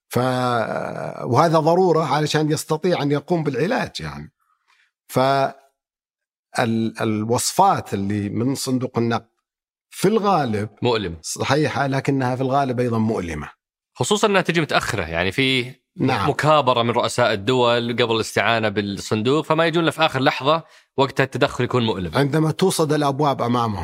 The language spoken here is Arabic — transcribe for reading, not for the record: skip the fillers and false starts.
وهذا ضرورة علشان يستطيع أن يقوم بالعلاج يعني. فالوصفات اللي من صندوق النقد في الغالب مؤلمة صحيحة، لكنها في الغالب أيضا مؤلمة، خصوصا أنها تجي متأخرة. يعني في نعم. مكابرة من رؤساء الدول قبل الاستعانة بالصندوق، فما يجون في آخر لحظة وقت التدخل يكون مؤلم. عندما توصد الأبواب أمامهم